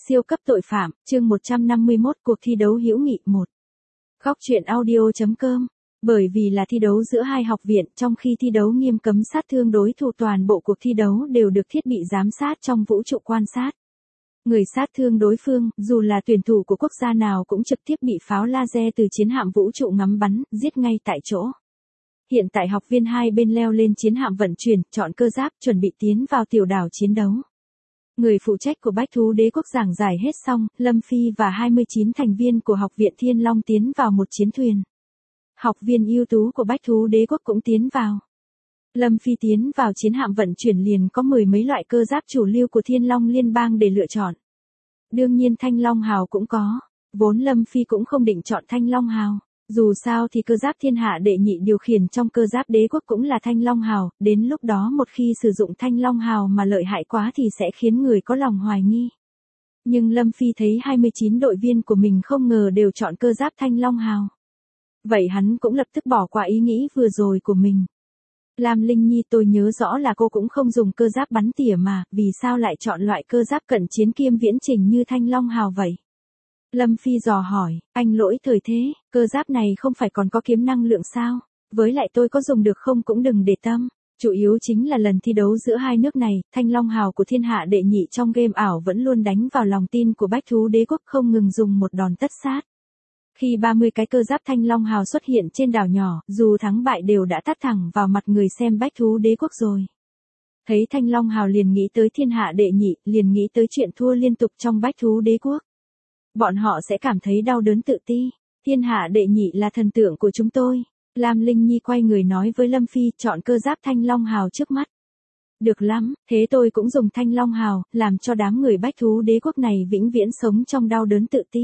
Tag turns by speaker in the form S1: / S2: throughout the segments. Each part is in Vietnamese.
S1: Siêu cấp tội phạm, chương 151 cuộc thi đấu hữu nghị 1. Góc truyện audio.com. Bởi vì là thi đấu giữa hai học viện, trong khi thi đấu nghiêm cấm sát thương đối thủ, toàn bộ cuộc thi đấu đều được thiết bị giám sát trong vũ trụ quan sát. Người sát thương đối phương, dù là tuyển thủ của quốc gia nào cũng trực tiếp bị pháo laser từ chiến hạm vũ trụ ngắm bắn, giết ngay tại chỗ. Hiện tại học viên hai bên leo lên chiến hạm vận chuyển, chọn cơ giáp, chuẩn bị tiến vào tiểu đảo chiến đấu. Người phụ trách của Bách Thú Đế Quốc giảng giải hết xong, Lâm Phi và 29 thành viên của Học viện Thiên Long tiến vào một chiến thuyền. Học viên ưu tú của Bách Thú Đế Quốc cũng tiến vào. Lâm Phi tiến vào chiến hạm vận chuyển liền có mười mấy loại cơ giáp chủ lưu của Thiên Long Liên bang để lựa chọn. Đương nhiên Thanh Long Hào cũng có, vốn Lâm Phi cũng không định chọn Thanh Long Hào. Dù sao thì cơ giáp thiên hạ đệ nhị điều khiển trong cơ giáp đế quốc cũng là Thanh Long Hào, đến lúc đó một khi sử dụng Thanh Long Hào mà lợi hại quá thì sẽ khiến người có lòng hoài nghi. Nhưng Lâm Phi thấy 29 đội viên của mình không ngờ đều chọn cơ giáp Thanh Long Hào. Vậy hắn cũng lập tức bỏ qua ý nghĩ vừa rồi của mình. Lam Linh Nhi, tôi nhớ rõ là cô cũng không dùng cơ giáp bắn tỉa mà, vì sao lại chọn loại cơ giáp cận chiến kiêm viễn trình như Thanh Long Hào vậy? Lâm Phi dò hỏi, anh lỗi thời thế, cơ giáp này không phải còn có kiếm năng lượng sao? Với lại tôi có dùng được không cũng đừng để tâm. Chủ yếu chính là lần thi đấu giữa hai nước này, Thanh Long Hào của thiên hạ đệ nhị trong game ảo vẫn luôn đánh vào lòng tin của Bách Thú Đế Quốc, không ngừng dùng một đòn tất sát. Khi 30 cái cơ giáp Thanh Long Hào xuất hiện trên đảo nhỏ, dù thắng bại đều đã tát thẳng vào mặt người xem Bách Thú Đế Quốc rồi. Thấy Thanh Long Hào liền nghĩ tới thiên hạ đệ nhị, liền nghĩ tới chuyện thua liên tục trong Bách Thú Đế Quốc. Bọn họ sẽ cảm thấy đau đớn tự ti. Thiên hạ đệ nhị là thần tượng của chúng tôi. Lam Linh Nhi quay người nói với Lâm Phi, chọn cơ giáp Thanh Long Hào trước mắt. Được lắm, thế tôi cũng dùng Thanh Long Hào, làm cho đám người Bách Thú Đế Quốc này vĩnh viễn sống trong đau đớn tự ti.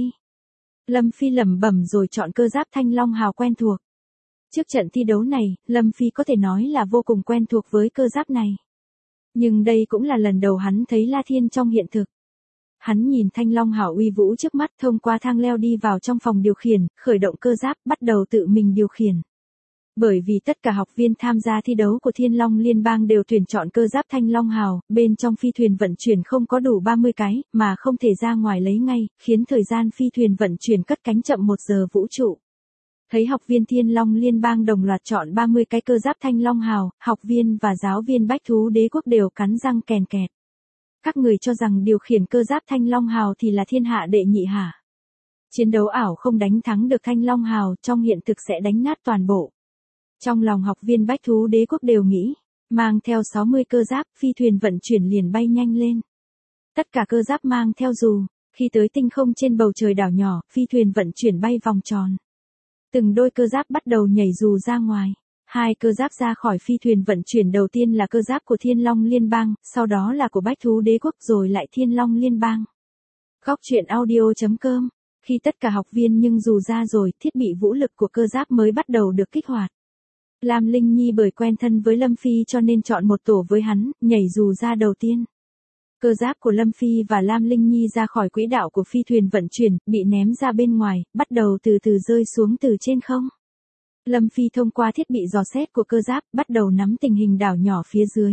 S1: Lâm Phi lẩm bẩm rồi chọn cơ giáp Thanh Long Hào quen thuộc. Trước trận thi đấu này, Lâm Phi có thể nói là vô cùng quen thuộc với cơ giáp này. Nhưng đây cũng là lần đầu hắn thấy La Thiên trong hiện thực. Hắn nhìn Thanh Long Hào uy vũ trước mắt, thông qua thang leo đi vào trong phòng điều khiển, khởi động cơ giáp, bắt đầu tự mình điều khiển. Bởi vì tất cả học viên tham gia thi đấu của Thiên Long Liên bang đều tuyển chọn cơ giáp Thanh Long Hào, bên trong phi thuyền vận chuyển không có đủ 30 cái, mà không thể ra ngoài lấy ngay, khiến thời gian phi thuyền vận chuyển cất cánh chậm 1 giờ vũ trụ. Thấy học viên Thiên Long Liên bang đồng loạt chọn 30 cái cơ giáp Thanh Long Hào, học viên và giáo viên Bách Thú Đế Quốc đều cắn răng kèn kẹt. Các người cho rằng điều khiển cơ giáp Thanh Long Hào thì là thiên hạ đệ nhị hả? Chiến đấu ảo không đánh thắng được Thanh Long Hào, trong hiện thực sẽ đánh nát toàn bộ. Trong lòng học viên Bách Thú Đế Quốc đều nghĩ, mang theo 60 cơ giáp, phi thuyền vận chuyển liền bay nhanh lên. Tất cả cơ giáp mang theo dù, khi tới tinh không trên bầu trời đảo nhỏ, phi thuyền vận chuyển bay vòng tròn. Từng đôi cơ giáp bắt đầu nhảy dù ra ngoài. Hai cơ giáp ra khỏi phi thuyền vận chuyển, đầu tiên là cơ giáp của Thiên Long Liên bang, sau đó là của Bách Thú Đế Quốc, rồi lại Thiên Long Liên bang. Góc truyện audio.com. Khi tất cả học viên nhưng dù ra rồi, thiết bị vũ lực của cơ giáp mới bắt đầu được kích hoạt. Lam Linh Nhi bởi quen thân với Lâm Phi cho nên chọn một tổ với hắn, nhảy dù ra đầu tiên. Cơ giáp của Lâm Phi và Lam Linh Nhi ra khỏi quỹ đạo của phi thuyền vận chuyển, bị ném ra bên ngoài, bắt đầu từ từ rơi xuống từ trên không. Lâm Phi thông qua thiết bị dò xét của cơ giáp, bắt đầu nắm tình hình đảo nhỏ phía dưới.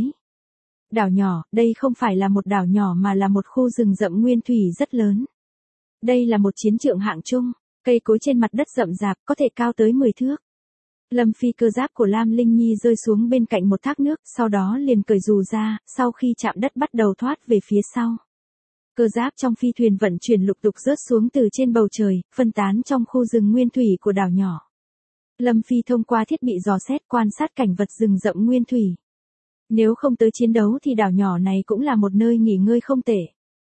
S1: Đảo nhỏ, đây không phải là một đảo nhỏ mà là một khu rừng rậm nguyên thủy rất lớn. Đây là một chiến trường hạng trung, cây cối trên mặt đất rậm rạp, có thể cao tới 10 thước. Lâm Phi cơ giáp của Lam Linh Nhi rơi xuống bên cạnh một thác nước, sau đó liền cởi dù ra, sau khi chạm đất bắt đầu thoát về phía sau. Cơ giáp trong phi thuyền vận chuyển lục tục rớt xuống từ trên bầu trời, phân tán trong khu rừng nguyên thủy của đảo nhỏ. Lâm Phi thông qua thiết bị dò xét quan sát cảnh vật rừng rậm nguyên thủy. Nếu không tới chiến đấu thì đảo nhỏ này cũng là một nơi nghỉ ngơi không tệ.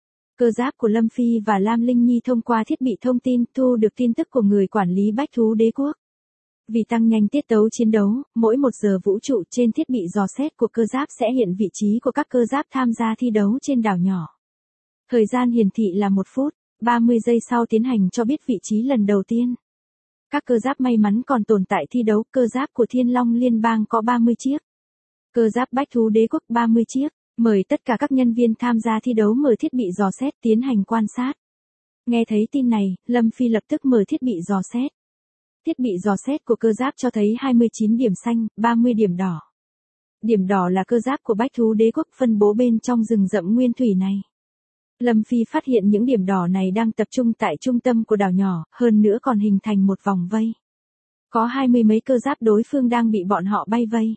S1: Cơ giáp của Lâm Phi và Lam Linh Nhi thông qua thiết bị thông tin thu được tin tức của người quản lý Bách Thú Đế Quốc. Vì tăng nhanh tiết tấu chiến đấu, mỗi 1 giờ vũ trụ trên thiết bị dò xét của cơ giáp sẽ hiện vị trí của các cơ giáp tham gia thi đấu trên đảo nhỏ. Thời gian hiển thị là 1 phút, 30 giây sau tiến hành cho biết vị trí lần đầu tiên. Các cơ giáp may mắn còn tồn tại thi đấu, cơ giáp của Thiên Long Liên bang có 30 chiếc. Cơ giáp Bách Thú Đế Quốc 30 chiếc. Mời tất cả các nhân viên tham gia thi đấu mở thiết bị dò xét tiến hành quan sát. Nghe thấy tin này, Lâm Phi lập tức mở thiết bị dò xét. Thiết bị dò xét của cơ giáp cho thấy 29 điểm xanh, 30 điểm đỏ. Điểm đỏ là cơ giáp của Bách Thú Đế Quốc phân bố bên trong rừng rậm nguyên thủy này. Lâm Phi phát hiện những điểm đỏ này đang tập trung tại trung tâm của đảo nhỏ, hơn nữa còn hình thành một vòng vây. Có 20 mấy cơ giáp đối phương đang bị bọn họ bay vây.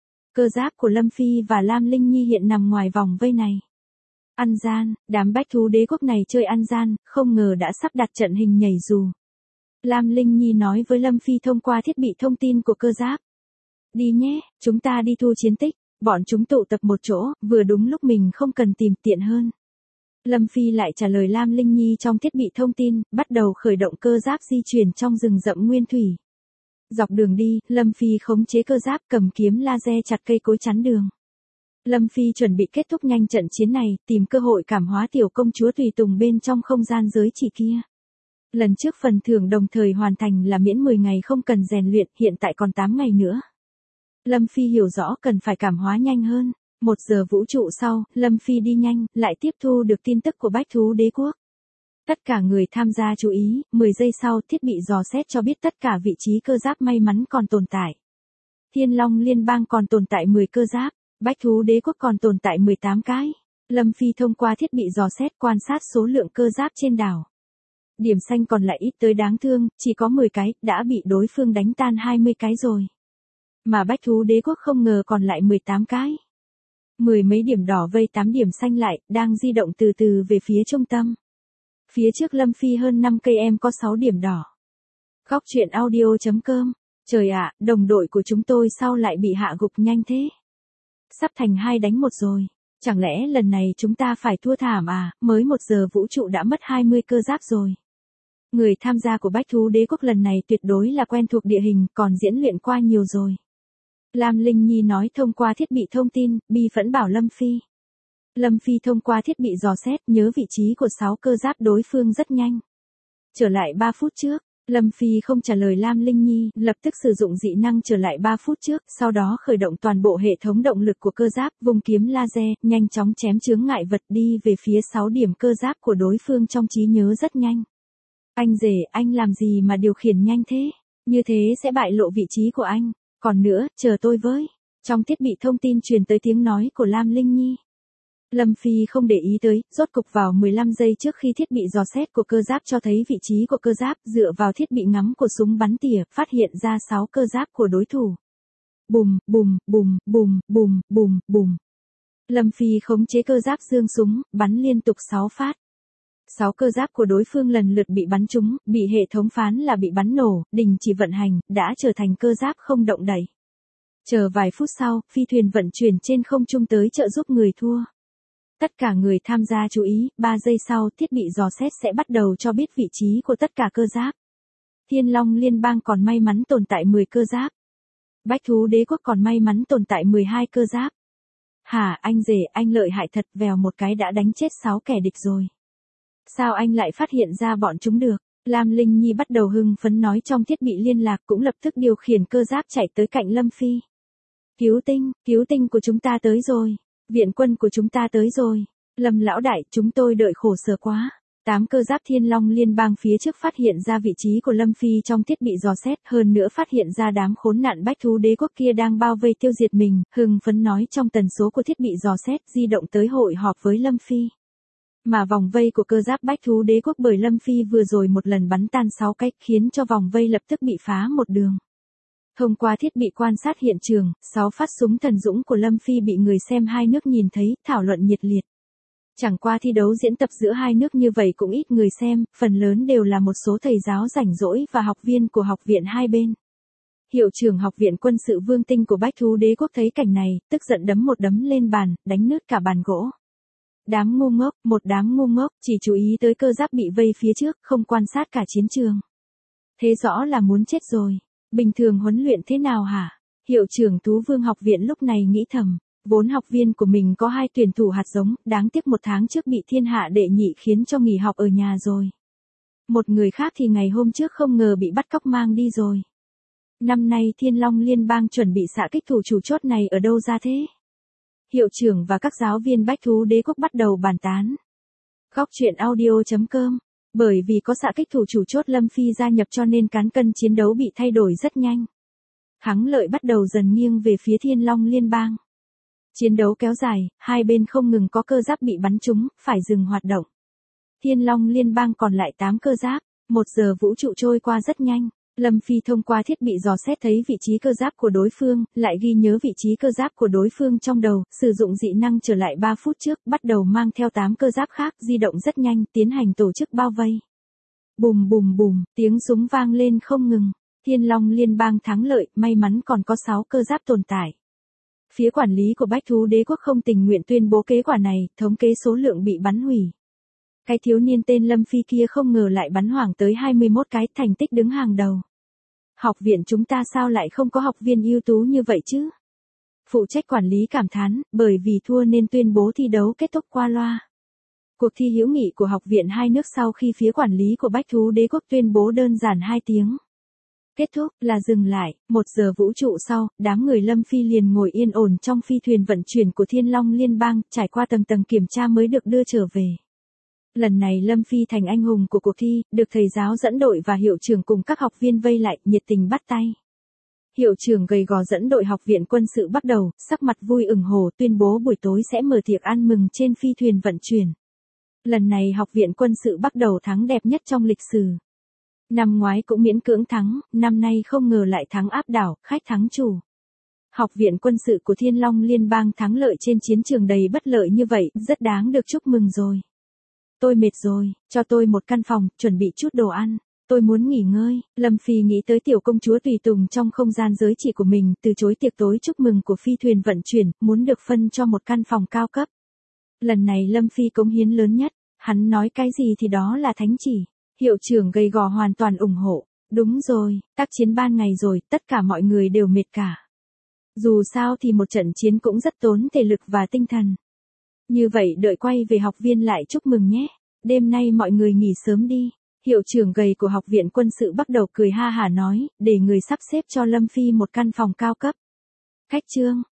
S1: Cơ giáp của Lâm Phi và Lam Linh Nhi hiện nằm ngoài vòng vây này. Ăn gian, đám bách thú đế quốc này chơi ăn gian, không ngờ đã sắp đặt trận hình nhảy dù. Lam Linh Nhi nói với Lâm Phi thông qua thiết bị thông tin của cơ giáp. Đi nhé, chúng ta đi thu chiến tích, bọn chúng tụ tập một chỗ, vừa đúng lúc mình không cần tìm tiện hơn. Lâm Phi lại trả lời Lam Linh Nhi trong thiết bị thông tin, bắt đầu khởi động cơ giáp di chuyển trong rừng rậm nguyên thủy. Dọc đường đi, Lâm Phi khống chế cơ giáp cầm kiếm laser chặt cây cối chắn đường. Lâm Phi chuẩn bị kết thúc nhanh trận chiến này, tìm cơ hội cảm hóa tiểu công chúa tùy tùng bên trong không gian giới chỉ kia. Lần trước phần thưởng đồng thời hoàn thành là miễn 10 ngày không cần rèn luyện, hiện tại còn 8 ngày nữa. Lâm Phi hiểu rõ cần phải cảm hóa nhanh hơn. 1 giờ vũ trụ sau, Lâm Phi đi nhanh, lại tiếp thu được tin tức của bách thú đế quốc. Tất cả người tham gia chú ý, 10 giây sau thiết bị dò xét cho biết tất cả vị trí cơ giáp may mắn còn tồn tại. Thiên Long Liên bang còn tồn tại 10 cơ giáp, bách thú đế quốc còn tồn tại 18 cái. Lâm Phi thông qua thiết bị dò xét quan sát số lượng cơ giáp trên đảo. Điểm xanh còn lại ít tới đáng thương, chỉ có 10 cái, đã bị đối phương đánh tan 20 cái rồi. Mà bách thú đế quốc không ngờ còn lại 18 cái. 10 mấy điểm đỏ vây 8 điểm xanh lại, đang di động từ từ về phía trung tâm. Phía trước Lâm Phi hơn 5 cây em có 6 điểm đỏ. Góc truyện audio.com. Trời ạ, đồng đội của chúng tôi sao lại bị hạ gục nhanh thế? Sắp thành 2 đánh 1 rồi. Chẳng lẽ lần này chúng ta phải thua thảm à, mới 1 giờ vũ trụ đã mất 20 cơ giáp rồi. Người tham gia của bách thú đế quốc lần này tuyệt đối là quen thuộc địa hình, còn diễn luyện qua nhiều rồi. Lam Linh Nhi nói thông qua thiết bị thông tin, bi phẫn bảo Lâm Phi. Lâm Phi thông qua thiết bị dò xét nhớ vị trí của 6 cơ giáp đối phương rất nhanh. Trở lại 3 phút trước, Lâm Phi không trả lời Lam Linh Nhi, lập tức sử dụng dị năng trở lại 3 phút trước, sau đó khởi động toàn bộ hệ thống động lực của cơ giáp, vùng kiếm laser, nhanh chóng chém chướng ngại vật đi về phía 6 điểm cơ giáp của đối phương trong trí nhớ rất nhanh. Anh rể, anh làm gì mà điều khiển nhanh thế? Như thế sẽ bại lộ vị trí của anh. Còn nữa, chờ tôi với. Trong thiết bị thông tin truyền tới tiếng nói của Lam Linh Nhi. Lâm Phi không để ý tới, rốt cục vào 15 giây trước khi thiết bị dò xét của cơ giáp cho thấy vị trí của cơ giáp, dựa vào thiết bị ngắm của súng bắn tỉa, phát hiện ra 6 cơ giáp của đối thủ. Bùm, bùm, bùm, bùm, bùm, bùm, bùm. Lâm Phi khống chế cơ giáp giương súng, bắn liên tục 6 phát. 6 cơ giáp của đối phương lần lượt bị bắn trúng, bị hệ thống phán là bị bắn nổ, đình chỉ vận hành, đã trở thành cơ giáp không động đậy. Chờ vài phút sau, phi thuyền vận chuyển trên không trung tới trợ giúp người thua. Tất cả người tham gia chú ý, 3 giây sau thiết bị dò xét sẽ bắt đầu cho biết vị trí của tất cả cơ giáp. Thiên Long Liên bang còn may mắn tồn tại 10 cơ giáp. Bách thú đế quốc còn may mắn tồn tại 12 cơ giáp. Hả, anh rể, anh lợi hại thật, vèo một cái đã đánh chết 6 kẻ địch rồi. Sao anh lại phát hiện ra bọn chúng được? Lam Linh Nhi bắt đầu hưng phấn nói trong thiết bị liên lạc, cũng lập tức điều khiển cơ giáp chạy tới cạnh Lâm Phi. Cứu tinh của chúng ta tới rồi. Viện quân của chúng ta tới rồi. Lâm lão đại, chúng tôi đợi khổ sở quá. 8 cơ giáp Thiên Long Liên bang phía trước phát hiện ra vị trí của Lâm Phi trong thiết bị dò xét, hơn nữa phát hiện ra đám khốn nạn bách thú đế quốc kia đang bao vây tiêu diệt mình, hưng phấn nói trong tần số của thiết bị dò xét, di động tới hội họp với Lâm Phi. Mà vòng vây của cơ giáp bách thú đế quốc bởi Lâm Phi vừa rồi một lần bắn tan 6 cách, khiến cho vòng vây lập tức bị phá một đường. Thông qua thiết bị quan sát hiện trường, 6 phát súng thần dũng của Lâm Phi bị người xem hai nước nhìn thấy, thảo luận nhiệt liệt. Chẳng qua thi đấu diễn tập giữa hai nước như vậy cũng ít người xem, phần lớn đều là một số thầy giáo rảnh rỗi và học viên của học viện hai bên. Hiệu trưởng học viện quân sự Vương Tinh của bách thú đế quốc thấy cảnh này, tức giận đấm một đấm lên bàn, đánh nứt cả bàn gỗ. Đám ngu ngốc, một đám ngu ngốc, chỉ chú ý tới cơ giáp bị vây phía trước, không quan sát cả chiến trường. Thế rõ là muốn chết rồi. Bình thường huấn luyện thế nào hả? Hiệu trưởng Thú Vương học viện lúc này nghĩ thầm, vốn học viên của mình có 2 tuyển thủ hạt giống, đáng tiếc 1 tháng trước bị thiên hạ đệ nhị khiến cho nghỉ học ở nhà rồi. Một người khác thì ngày hôm trước không ngờ bị bắt cóc mang đi rồi. Năm nay Thiên Long Liên bang chuẩn bị xạ kích thủ chủ chốt này ở đâu ra thế? Hiệu trưởng và các giáo viên bách thú đế quốc bắt đầu bàn tán. Góc truyện audio.com. Bởi vì có xạ kích thủ chủ chốt Lâm Phi gia nhập cho nên cán cân chiến đấu bị thay đổi rất nhanh. Thắng lợi bắt đầu dần nghiêng về phía Thiên Long Liên bang. Chiến đấu kéo dài, hai bên không ngừng có cơ giáp bị bắn trúng, phải dừng hoạt động. Thiên Long Liên bang còn lại 8 cơ giáp. 1 giờ vũ trụ trôi qua rất nhanh. Lâm Phi thông qua thiết bị dò xét thấy vị trí cơ giáp của đối phương, lại ghi nhớ vị trí cơ giáp của đối phương trong đầu, sử dụng dị năng trở lại 3 phút trước, bắt đầu mang theo 8 cơ giáp khác, di động rất nhanh, tiến hành tổ chức bao vây. Bùm bùm bùm, tiếng súng vang lên không ngừng. Thiên Long Liên bang thắng lợi, may mắn còn có 6 cơ giáp tồn tại. Phía quản lý của Bách Thú Đế quốc không tình nguyện tuyên bố kết quả này, thống kê số lượng bị bắn hủy. Cái thiếu niên tên Lâm Phi kia không ngờ lại bắn hoảng tới 21 cái, thành tích đứng hàng đầu. Học viện chúng ta sao lại không có học viên ưu tú như vậy chứ? Phụ trách quản lý cảm thán, bởi vì thua nên tuyên bố thi đấu kết thúc qua loa. Cuộc thi hữu nghị của học viện hai nước sau khi phía quản lý của Bách Thú Đế quốc tuyên bố đơn giản 2 tiếng. Kết thúc là dừng lại, 1 giờ vũ trụ sau, đám người Lâm Phi liền ngồi yên ổn trong phi thuyền vận chuyển của Thiên Long Liên bang, trải qua tầng tầng kiểm tra mới được đưa trở về. Lần này Lâm Phi thành anh hùng của cuộc thi, được thầy giáo dẫn đội và hiệu trưởng cùng các học viên vây lại, nhiệt tình bắt tay. Hiệu trưởng gầy gò dẫn đội học viện quân sự bắt đầu, sắc mặt vui ửng hổ tuyên bố buổi tối sẽ mở tiệc ăn mừng trên phi thuyền vận chuyển. Lần này học viện quân sự bắt đầu thắng đẹp nhất trong lịch sử. Năm ngoái cũng miễn cưỡng thắng, năm nay không ngờ lại thắng áp đảo, khách thắng chủ. Học viện quân sự của Thiên Long Liên bang thắng lợi trên chiến trường đầy bất lợi như vậy, rất đáng được chúc mừng rồi. Tôi mệt rồi, cho tôi một căn phòng, chuẩn bị chút đồ ăn. Tôi muốn nghỉ ngơi. Lâm Phi nghĩ tới tiểu công chúa tùy tùng trong không gian giới chỉ của mình, từ chối tiệc tối chúc mừng của phi thuyền vận chuyển, muốn được phân cho một căn phòng cao cấp. Lần này Lâm Phi cống hiến lớn nhất, hắn nói cái gì thì đó là thánh chỉ. Hiệu trưởng gầy gò hoàn toàn ủng hộ. Đúng rồi, tác chiến ban ngày rồi, tất cả mọi người đều mệt cả. Dù sao thì một trận chiến cũng rất tốn thể lực và tinh thần. Như vậy đợi quay về học viên lại chúc mừng nhé. Đêm nay mọi người nghỉ sớm đi. Hiệu trưởng gầy của học viện quân sự bắt đầu cười ha hả nói, để người sắp xếp cho Lâm Phi một căn phòng cao cấp. Khách trương,